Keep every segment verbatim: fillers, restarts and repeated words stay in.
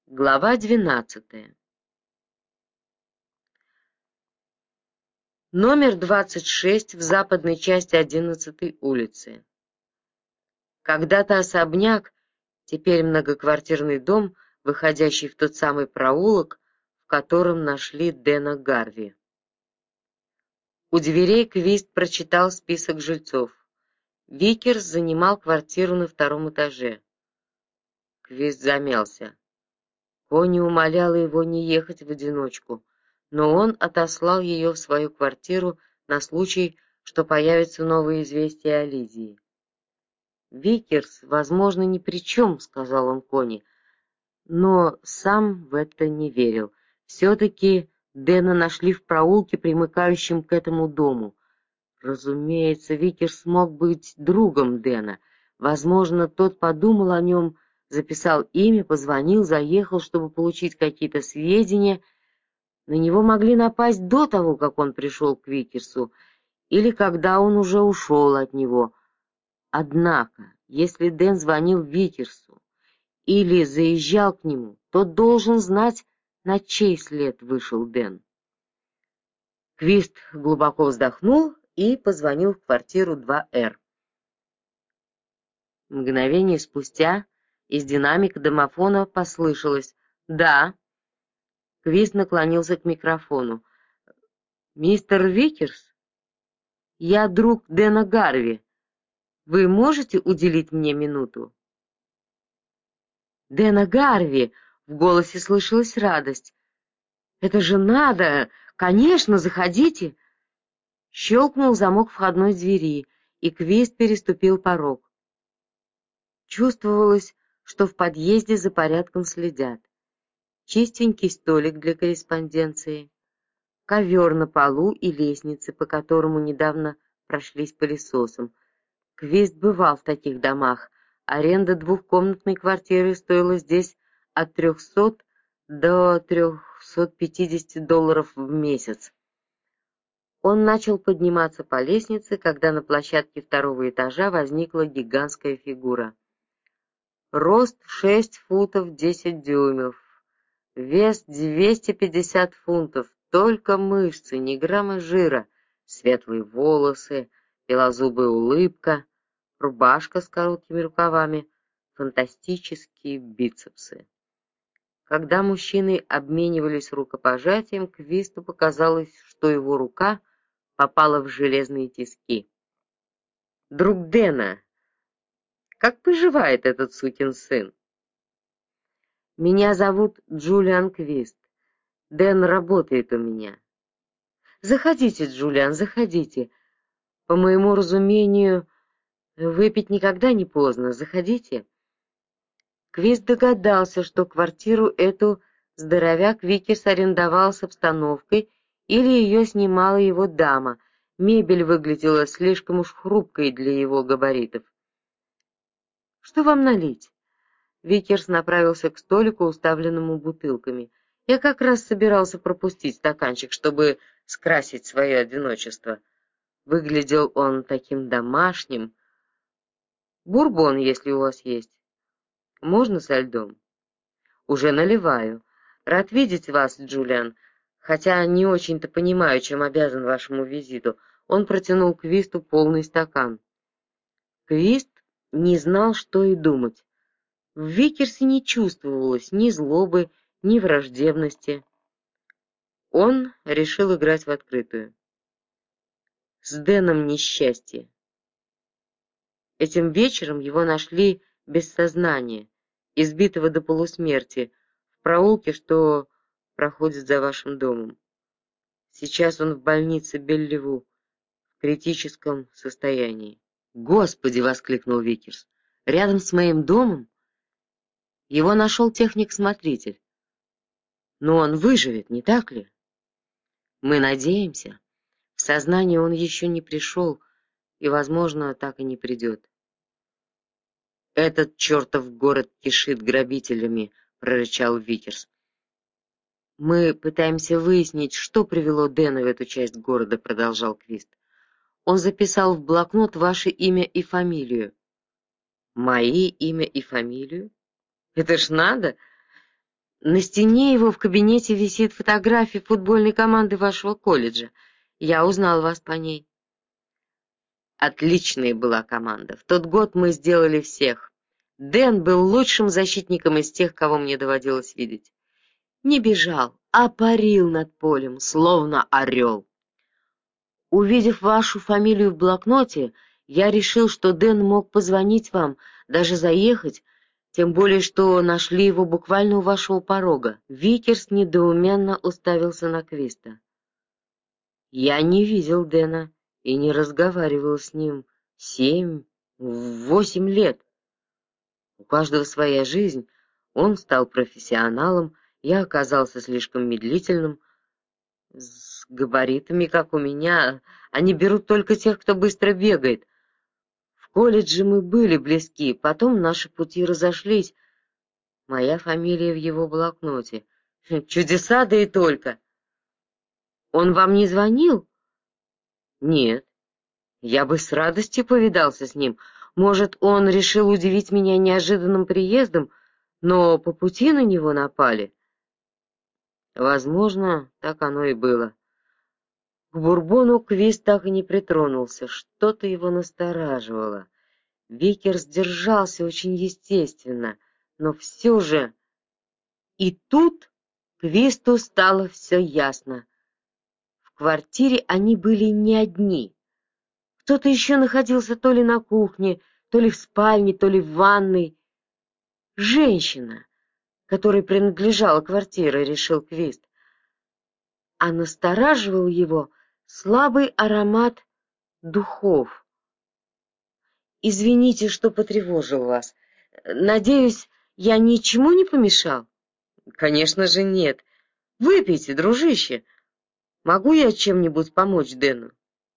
Глава двенадцатая. Номер двадцать шесть в западной части одиннадцатой улицы. Когда-то особняк, теперь многоквартирный дом, выходящий в тот самый проулок, в котором нашли Дэна Гарви. У дверей Квист прочитал список жильцов. Викерс занимал квартиру на втором этаже. Квист замялся. Конни умоляла его не ехать в одиночку, но он отослал ее в свою квартиру на случай, что появятся новые известия о Лидии. «Викерс, возможно, ни при чем», — сказал он Конни, но сам в это не верил. Все-таки Дэна нашли в проулке, примыкающем к этому дому. Разумеется, Викерс мог быть другом Дэна. Возможно, тот подумал о нем, записал имя, позвонил, заехал, чтобы получить какие-то сведения. На него могли напасть до того, как он пришел к Викерсу, или когда он уже ушел от него. Однако, если Дэн звонил Викерсу или заезжал к нему, то должен знать, на чей след вышел Дэн. Квист глубоко вздохнул и позвонил в квартиру два эр. Мгновение спустя из динамика домофона послышалось «Да». Квист наклонился к микрофону. «Мистер Викерс? Я друг Дэна Гарви. Вы можете уделить мне минуту?» «Дэна Гарви!» — в голосе слышалась радость. «Это же надо! Конечно, заходите!» Щелкнул замок входной двери, и Квист переступил порог. Чувствовалось, что в подъезде за порядком следят. Чистенький столик для корреспонденции, ковер на полу и лестницы, по которому недавно прошлись пылесосом. Квист бывал в таких домах. Аренда двухкомнатной квартиры стоила здесь от трехсот до трехсот пятидесяти долларов в месяц. Он начал подниматься по лестнице, когда на площадке второго этажа возникла гигантская фигура. Рост шесть футов десять дюймов, вес двести пятьдесят фунтов, только мышцы, ни грамма жира, светлые волосы, белозубая улыбка, рубашка с короткими рукавами, фантастические бицепсы. Когда мужчины обменивались рукопожатием, Квисту показалось, что его рука попала в железные тиски. «Друг Дэна, как поживает этот сукин сын?» «Меня зовут Джулиан Квист. Дэн работает у меня». «Заходите, Джулиан, заходите. По моему разумению, выпить никогда не поздно. Заходите». Квист догадался, что квартиру эту здоровяк Викерс арендовал с обстановкой или ее снимала его дама. Мебель выглядела слишком уж хрупкой для его габаритов. «Что вам налить?» Викерс направился к столику, уставленному бутылками. «Я как раз собирался пропустить стаканчик, чтобы скрасить свое одиночество». Выглядел он таким домашним. «Бурбон, если у вас есть. Можно со льдом?» «Уже наливаю. Рад видеть вас, Джулиан, хотя не очень-то понимаю, чем обязан вашему визиту». Он протянул Квисту полный стакан. Квист не знал, что и думать. В Викерсе не чувствовалось ни злобы, ни враждебности. Он решил играть в открытую. С Дэном несчастье. Этим вечером его нашли без сознания, избитого до полусмерти, в проулке, что проходит за вашим домом. Сейчас он в больнице Беллеву, в критическом состоянии. «Господи!» — воскликнул Викерс. «Рядом с моим домом? Его нашел техник-смотритель. Но он выживет, не так ли?» «Мы надеемся. В сознание он еще не пришел и, возможно, так и не придет». «Этот чертов город кишит грабителями», — прорычал Викерс. «Мы пытаемся выяснить, что привело Дэна в эту часть города», — продолжал Квист. «Он записал в блокнот ваше имя и фамилию». «Мои имя и фамилию? Это ж надо! На стене его в кабинете висит фотография футбольной команды вашего колледжа. Я узнал вас по ней. Отличная была команда. В тот год мы сделали всех. Дэн был лучшим защитником из тех, кого мне доводилось видеть. Не бежал, а парил над полем, словно орел. Увидев вашу фамилию в блокноте, я решил, что Дэн мог позвонить вам, даже заехать, тем более, что нашли его буквально у вашего порога. Викерс недоуменно уставился на Квиста. Я не видел Дэна и не разговаривал с ним семь, восемь лет. У каждого своя жизнь. Он стал профессионалом, я оказался слишком медлительным. С габаритами, как у меня, они берут только тех, кто быстро бегает. В колледже мы были близки, потом наши пути разошлись. Моя фамилия в его блокноте. Чудеса, да и только. Он вам не звонил? Нет. Я бы с радостью повидался с ним. Может, он решил удивить меня неожиданным приездом, но по пути на него напали. Возможно, так оно и было. К бурбону Квист так и не притронулся, что-то его настораживало. Викерс держался очень естественно, но все же... И тут Квисту стало все ясно. В квартире они были не одни. Кто-то еще находился то ли на кухне, то ли в спальне, то ли в ванной. Женщина, которой принадлежала квартира, решил Квист. А настораживал его слабый аромат духов. «Извините, что потревожил вас. Надеюсь, я ничему не помешал?» «Конечно же нет. Выпейте, дружище. Могу я чем-нибудь помочь Дэну?»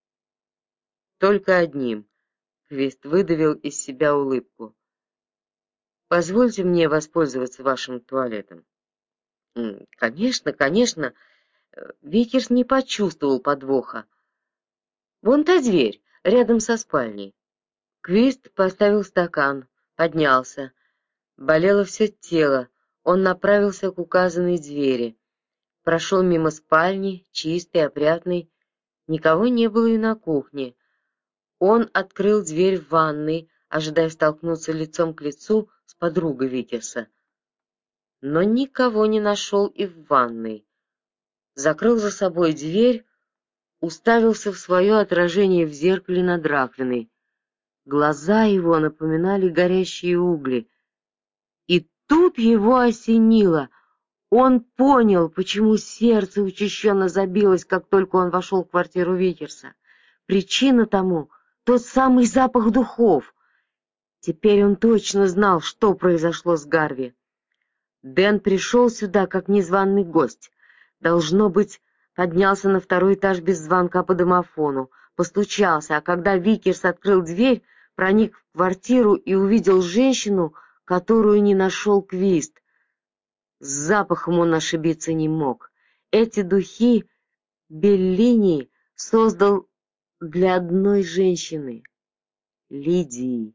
«Только одним». Квист выдавил из себя улыбку. «Позвольте мне воспользоваться вашим туалетом». «Конечно, конечно». Викерс не почувствовал подвоха. «Вон та дверь, рядом со спальней». Квист поставил стакан, поднялся. Болело все тело. Он направился к указанной двери. Прошел мимо спальни, чистой, опрятной. Никого не было и на кухне. Он открыл дверь в ванной, ожидая столкнуться лицом к лицу с подругой Викерса. Но никого не нашел и в ванной. Закрыл за собой дверь, уставился в свое отражение в зеркале над раковиной. Глаза его напоминали горящие угли. И тут его осенило. Он понял, почему сердце учащенно забилось, как только он вошел в квартиру Викерса. Причина тому — тот самый запах духов. Теперь он точно знал, что произошло с Гарви. Дэн пришел сюда как незваный гость. Должно быть, поднялся на второй этаж без звонка по домофону, постучался, а когда Викерс открыл дверь, проник в квартиру и увидел женщину, которую не нашел Квист. С запахом он ошибиться не мог. Эти духи Беллини создал для одной женщины — Лидии.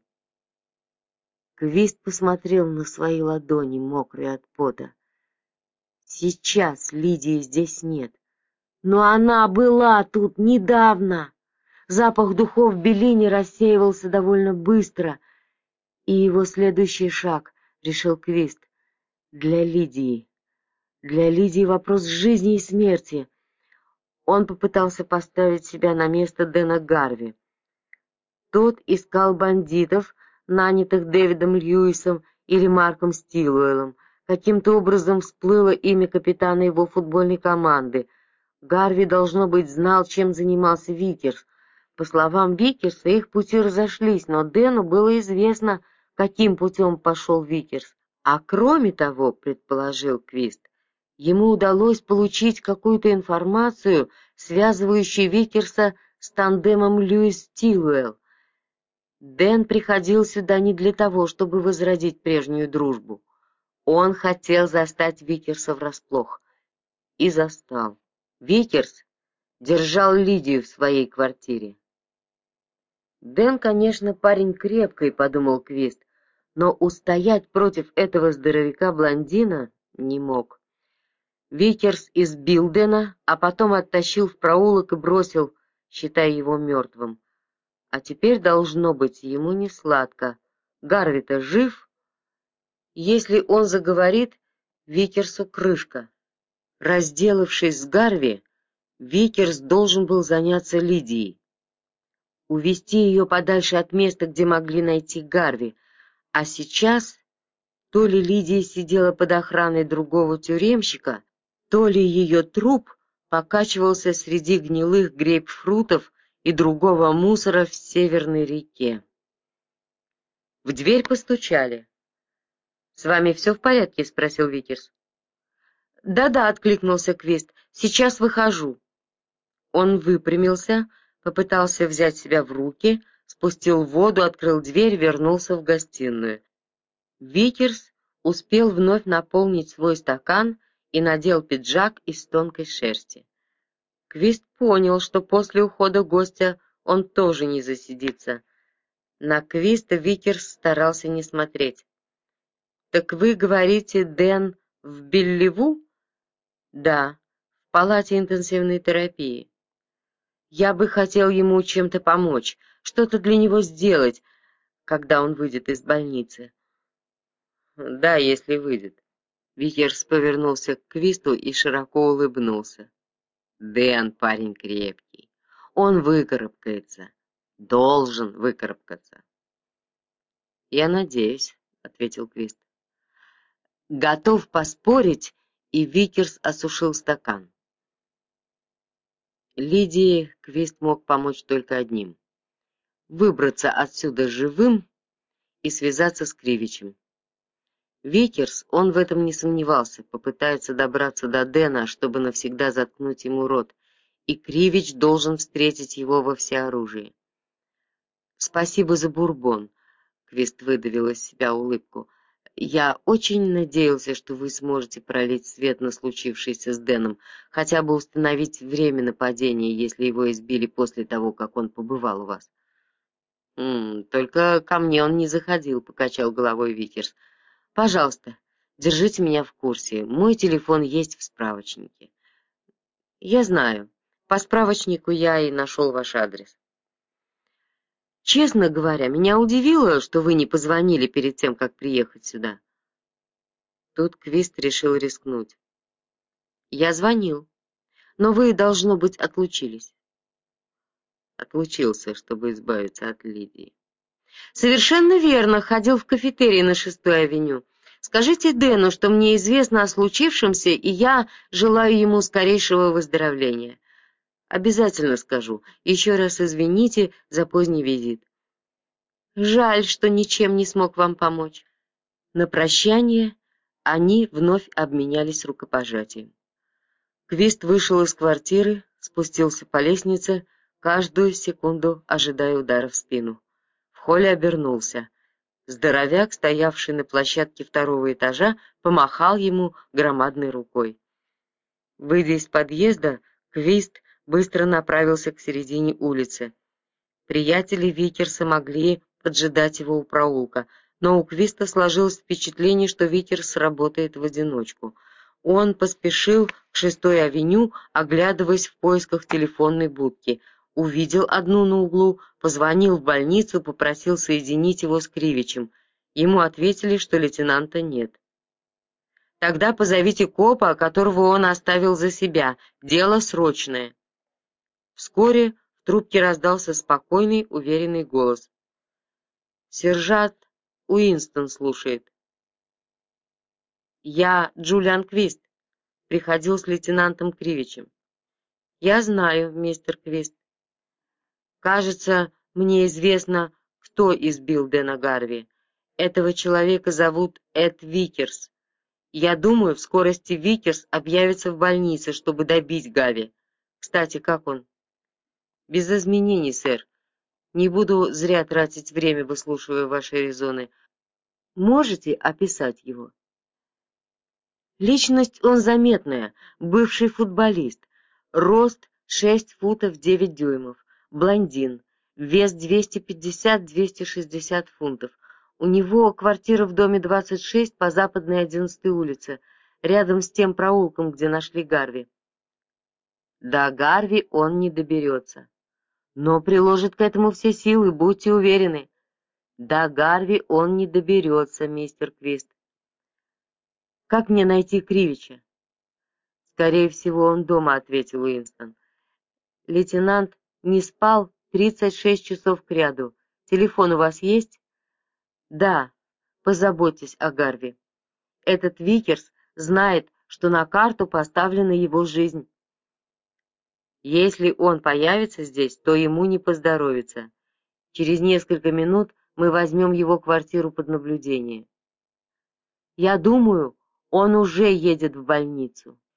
Квист посмотрел на свои ладони, мокрые от пота. Сейчас Лидии здесь нет, но она была тут недавно. Запах духов Беллини рассеивался довольно быстро, и его следующий шаг, решил Квист, для Лидии. Для Лидии вопрос жизни и смерти. Он попытался поставить себя на место Дэна Гарви. Тот искал бандитов, нанятых Дэвидом Льюисом или Марком Стилуэллом. Каким-то образом всплыло имя капитана его футбольной команды. Гарви, должно быть, знал, чем занимался Викерс. По словам Викерса, их пути разошлись, но Дэну было известно, каким путем пошел Викерс. А кроме того, предположил Квист, ему удалось получить какую-то информацию, связывающую Викерса с тандемом Льюис-Стилуэлл. Дэн приходил сюда не для того, чтобы возродить прежнюю дружбу. Он хотел застать Викерса врасплох. И застал. Викерс держал Лидию в своей квартире. Дэн, конечно, парень крепкий, подумал Квист, но устоять против этого здоровяка-блондина Не мог. Викерс избил Дэна, а потом оттащил в проулок и бросил, считая его мертвым. А теперь, должно быть, ему не сладко. Гарви-то жив? Если он заговорит, Викерсу крышка. Разделавшись с Гарви, Викерс должен был заняться Лидией. Увести ее подальше от места, где могли найти Гарви. А сейчас то ли Лидия сидела под охраной другого тюремщика, то ли ее труп покачивался среди гнилых грейпфрутов и другого мусора в Северной реке. В дверь постучали. — С вами все в порядке? — спросил Викерс. «Да — Да-да, — откликнулся Квист, — сейчас выхожу. Он выпрямился, попытался взять себя в руки, спустил воду, открыл дверь, вернулся в гостиную. Викерс успел вновь наполнить свой стакан и надел пиджак из тонкой шерсти. Квист понял, что после ухода гостя он тоже не засидится. На Квиста Викерс старался не смотреть. — Так вы говорите, Дэн в Белливу? — Да, в палате интенсивной терапии. Я бы хотел ему чем-то помочь, что-то для него сделать, когда он выйдет из больницы. — Да, если выйдет. Викерс повернулся к Квисту и широко улыбнулся. Дэн парень крепкий. Он выкарабкается. Должен выкарабкаться. — Я надеюсь, — ответил Квист. Готов поспорить, и Викерс осушил стакан. Лидии Квист мог помочь только одним — выбраться отсюда живым и связаться с Кривичем. Викерс, он в этом не сомневался, попытается добраться до Дэна, чтобы навсегда заткнуть ему рот, и Кривич должен встретить его во всеоружии. — Спасибо за бурбон, — Квист выдавил из себя улыбку. — Я очень надеялся, что вы сможете пролить свет на случившееся с Дэном, хотя бы установить время нападения, если его избили после того, как он побывал у вас. — Только ко мне он не заходил, — покачал головой Викерс. — Пожалуйста, держите меня в курсе. Мой телефон есть в справочнике. — Я знаю. По справочнику я и нашел ваш адрес. Честно говоря, меня удивило, что вы не позвонили перед тем, как приехать сюда. Тут Квист решил рискнуть. Я звонил, но вы, должно быть, отлучились. Отлучился, чтобы избавиться от Лидии. Совершенно верно, ходил в кафетерий на шестой авеню. Скажите Дэну, что мне известно о случившемся, и я желаю ему скорейшего выздоровления. Обязательно скажу. Еще раз извините за поздний визит. Жаль, что ничем не смог вам помочь. На прощание они вновь обменялись рукопожатием. Квист вышел из квартиры, спустился по лестнице, каждую секунду ожидая удара в спину. В холле обернулся. Здоровяк, стоявший на площадке второго этажа, помахал ему громадной рукой. Выйдя из подъезда, Квист быстро направился к середине улицы. Приятели Викерса могли поджидать его у проулка, но у Квиста сложилось впечатление, что Викерс работает в одиночку. Он поспешил к шестой авеню, оглядываясь в поисках телефонной будки. Увидел одну на углу, позвонил в больницу, попросил соединить его с Кривичем. Ему ответили, что лейтенанта нет. «Тогда позовите копа, которого он оставил за себя. Дело срочное». Вскоре в трубке раздался спокойный, уверенный голос. «Сержант Уинстон слушает». «Я Джулиан Квист. Приходил с лейтенантом Кривичем». «Я знаю, мистер Квист. Кажется, мне известно, кто избил Дэна Гарви. Этого человека зовут Эд Викерс. Я думаю, в скорости Викерс объявится в больнице, чтобы добить Гарви. Кстати, как он?» «Без изменений, сэр. Не буду зря тратить время, выслушивая ваши резоны. Можете описать его?» Личность он заметная, бывший футболист. Рост шесть футов девять дюймов, блондин, вес двести пятьдесят — двести шестьдесят фунтов. У него квартира в доме двадцать шесть по западной одиннадцатой улице. рядом с тем проулком, где нашли Гарви. До Гарви он не доберется, но приложит к этому все силы, будьте уверены. До Гарви он не доберется, мистер Квист. Как мне найти Кривича? Скорее всего, он дома, — ответил Уинстон. Лейтенант не спал тридцать шесть часов кряду. Телефон у вас есть? Да, позаботьтесь о Гарви. Этот Викерс знает, что на карту поставлена его жизнь. Если он появится здесь, то ему не поздоровится. Через несколько минут мы возьмем его квартиру под наблюдение. Я думаю, он уже едет в больницу.